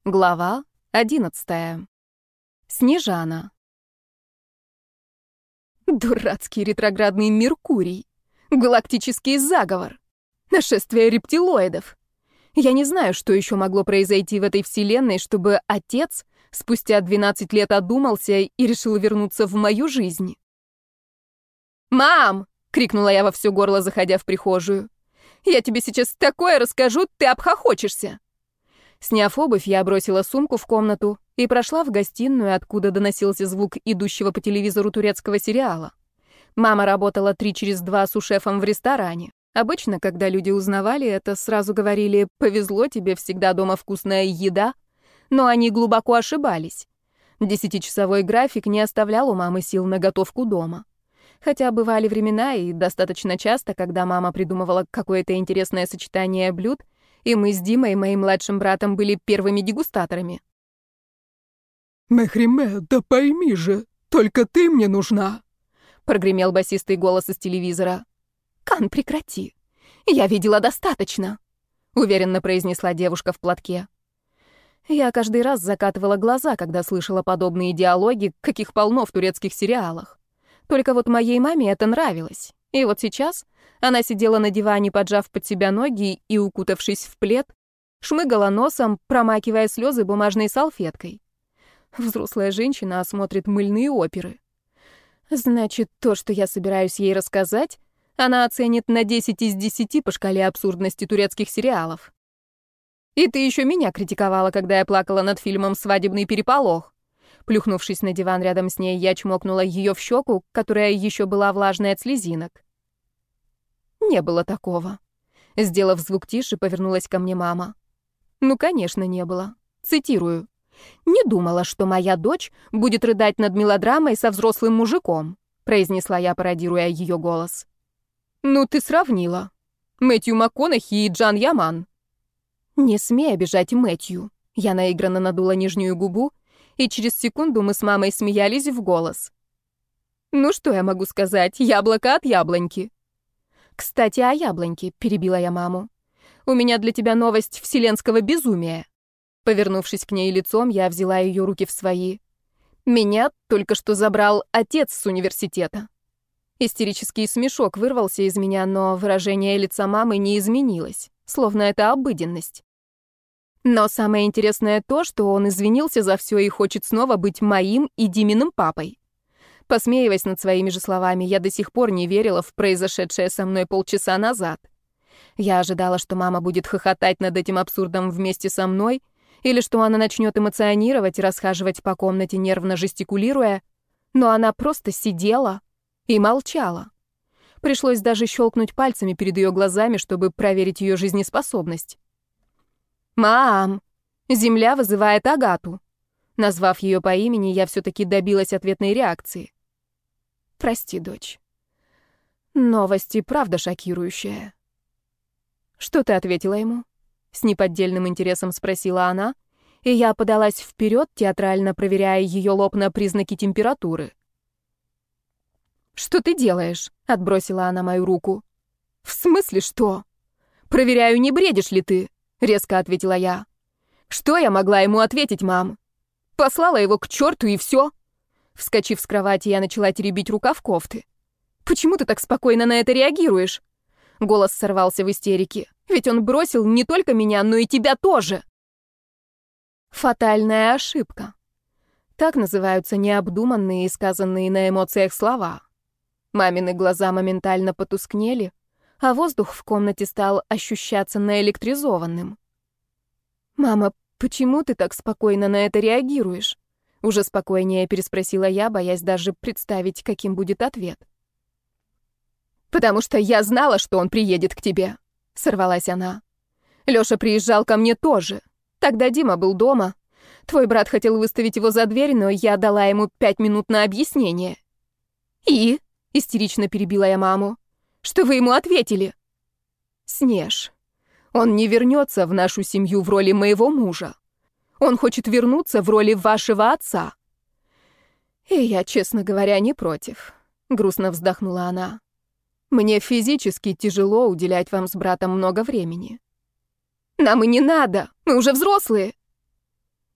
Глава 11. Снежана. Дурацкий ретроградный Меркурий. Галактический заговор. Нашествие рептилоидов. Я не знаю, что еще могло произойти в этой вселенной, чтобы отец спустя 12 лет одумался и решил вернуться в мою жизнь. «Мам!» — крикнула я во все горло, заходя в прихожую. «Я тебе сейчас такое расскажу, ты обхохочешься!» Сняв обувь, я бросила сумку в комнату и прошла в гостиную, откуда доносился звук идущего по телевизору турецкого сериала. Мама работала 3 через 2 сушефом в ресторане. Обычно, когда люди узнавали это, сразу говорили: «Повезло тебе, всегда дома вкусная еда». Но они глубоко ошибались. 10-часовой график не оставлял у мамы сил на готовку дома. Хотя бывали времена, и достаточно часто, когда мама придумывала какое-то интересное сочетание блюд, и мы с Димой, моим младшим братом, были первыми дегустаторами. «Мехриме, да пойми же, только ты мне нужна!» — прогремел басистый голос из телевизора. «Кан, прекрати! Я видела достаточно!» — уверенно произнесла девушка в платке. Я каждый раз закатывала глаза, когда слышала подобные диалоги, каких полно в турецких сериалах. Только вот моей маме это нравилось. И вот сейчас она сидела на диване, поджав под себя ноги и, укутавшись в плед, шмыгала носом, промакивая слезы бумажной салфеткой. Взрослая женщина смотрит мыльные оперы. Значит, то, что я собираюсь ей рассказать, она оценит на 10 из 10 по шкале абсурдности турецких сериалов. И ты еще меня критиковала, когда я плакала над фильмом «Свадебный переполох». Плюхнувшись на диван рядом с ней, я чмокнула ее в щеку, которая еще была влажной от слезинок. Не было такого. Сделав звук тише, повернулась ко мне мама. Ну, конечно, не было. Цитирую. «Не думала, что моя дочь будет рыдать над мелодрамой со взрослым мужиком», произнесла я, пародируя ее голос. «Ну, ты сравнила. Мэтью МакКонахи и Джан Яман». «Не смей обижать Мэтью». Я наигранно надула нижнюю губу, и через секунду мы с мамой смеялись в голос. «Ну, что я могу сказать? Яблоко от яблоньки». «Кстати, о яблоньке», — перебила я маму. «У меня для тебя новость вселенского безумия». Повернувшись к ней лицом, я взяла ее руки в свои. «Меня только что забрал отец с университета». Истерический смешок вырвался из меня, но выражение лица мамы не изменилось, словно это обыденность. Но самое интересное то, что он извинился за все и хочет снова быть моим и Диминым папой. Посмеиваясь над своими же словами, я до сих пор не верила в произошедшее со мной полчаса назад. Я ожидала, что мама будет хохотать над этим абсурдом вместе со мной, или что она начнет эмоционировать и расхаживать по комнате, нервно жестикулируя, но она просто сидела и молчала. Пришлось даже щелкнуть пальцами перед ее глазами, чтобы проверить ее жизнеспособность. «Мам, Земля вызывает Агату». Назвав ее по имени, я все-таки добилась ответной реакции. «Прости, дочь. Новость и правда шокирующая». «Что ты ответила ему?» С неподдельным интересом спросила она, и я подалась вперед, театрально проверяя ее лоб на признаки температуры. «Что ты делаешь?» — отбросила она мою руку. «В смысле что? Проверяю, не бредишь ли ты?» — резко ответила я. «Что я могла ему ответить, мам? Послала его к черту и все». Вскочив с кровати, я начала теребить рукав кофты. «Почему ты так спокойно на это реагируешь?» Голос сорвался в истерике. «Ведь он бросил не только меня, но и тебя тоже». Фатальная ошибка. Так называются необдуманные и сказанные на эмоциях слова. Мамины глаза моментально потускнели, а воздух в комнате стал ощущаться наэлектризованным. «Мама, почему ты так спокойно на это реагируешь?» Уже спокойнее переспросила я, боясь даже представить, каким будет ответ. «Потому что я знала, что он приедет к тебе», — сорвалась она. «Лёша приезжал ко мне тоже. Тогда Дима был дома. Твой брат хотел выставить его за дверь, но я дала ему 5 минут на объяснение». «И?» — истерично перебила я маму. «Что вы ему ответили?» «Снеж, он не вернется в нашу семью в роли моего мужа. Он хочет вернуться в роли вашего отца». «И я, честно говоря, не против», — грустно вздохнула она. «Мне физически тяжело уделять вам с братом много времени». «Нам и не надо, мы уже взрослые».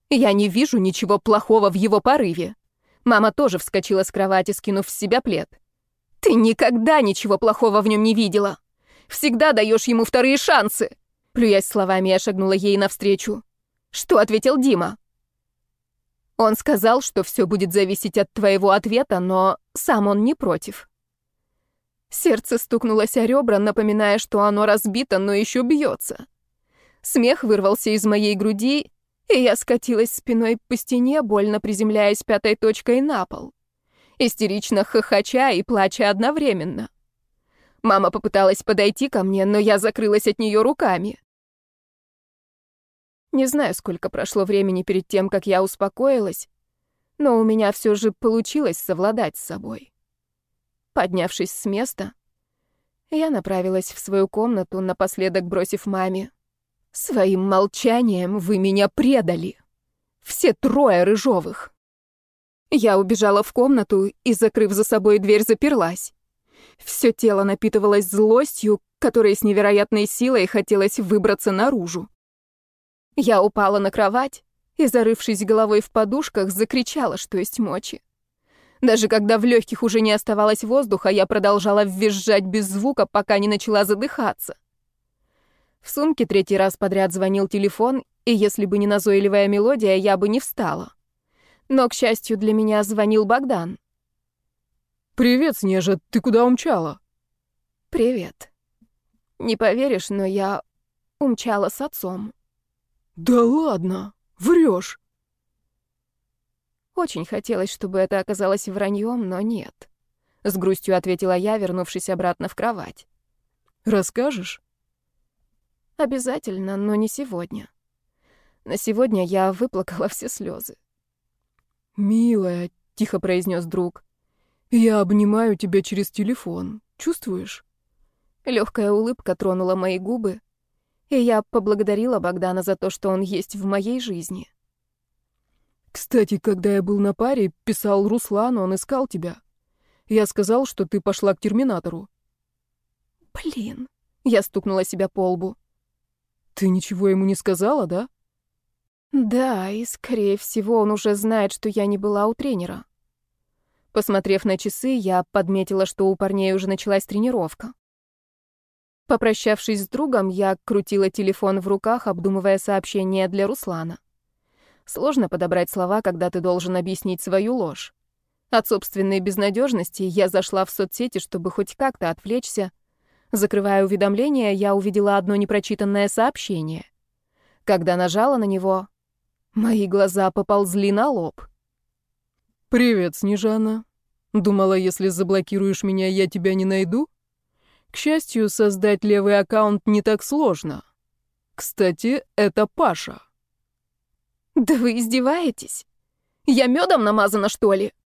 Я не вижу ничего плохого в его порыве. Мама тоже вскочила с кровати, скинув с себя плед. Ты никогда ничего плохого в нем не видела. Всегда даешь ему вторые шансы. Плюясь словами, я шагнула ей навстречу. Что ответил Дима? Он сказал, что все будет зависеть от твоего ответа, но сам он не против. Сердце стукнулось о ребра, напоминая, что оно разбито, но еще бьется. Смех вырвался из моей груди, и я скатилась спиной по стене, больно приземляясь пятой точкой на пол, истерично хохоча и плача одновременно. Мама попыталась подойти ко мне, но я закрылась от нее руками. Не знаю, сколько прошло времени перед тем, как я успокоилась, но у меня все же получилось совладать с собой. Поднявшись с места, я направилась в свою комнату, напоследок бросив маме: «Своим молчанием вы меня предали. Все трое Рыжовых». Я убежала в комнату и, закрыв за собой дверь, заперлась. Все тело напитывалось злостью, которой с невероятной силой хотелось выбраться наружу. Я упала на кровать и, зарывшись головой в подушках, закричала, что есть мочи. Даже когда в легких уже не оставалось воздуха, я продолжала визжать без звука, пока не начала задыхаться. В сумке 3-й раз подряд звонил телефон, и если бы не назойливая мелодия, я бы не встала. Но, к счастью для меня, звонил Богдан. «Привет, Снежа, ты куда умчала?» «Привет. Не поверишь, но я умчала с отцом». «Да ладно, врешь». Очень хотелось, чтобы это оказалось враньем, но нет. С грустью ответила я, вернувшись обратно в кровать. «Расскажешь?» Обязательно, но не сегодня. На сегодня я выплакала все слезы. «Милая», — тихо произнес друг, — «я обнимаю тебя через телефон. Чувствуешь?» Легкая улыбка тронула мои губы, и я поблагодарила Богдана за то, что он есть в моей жизни. «Кстати, когда я был на паре, писал Руслану, он искал тебя. Я сказал, что ты пошла к терминатору». Блин, я стукнула себя по лбу. «Ты ничего ему не сказала, да?» Да, и, скорее всего, он уже знает, что я не была у тренера. Посмотрев на часы, я подметила, что у парней уже началась тренировка. Попрощавшись с другом, я крутила телефон в руках, обдумывая сообщение для Руслана. Сложно подобрать слова, когда ты должен объяснить свою ложь. От собственной безнадежности я зашла в соцсети, чтобы хоть как-то отвлечься. Закрывая уведомления, я увидела одно непрочитанное сообщение. Когда нажала на него, мои глаза поползли на лоб. «Привет, Снежана. Думала, если заблокируешь меня, я тебя не найду? К счастью, создать левый аккаунт не так сложно. Кстати, это Паша». Да вы издеваетесь? Я медом намазана, что ли?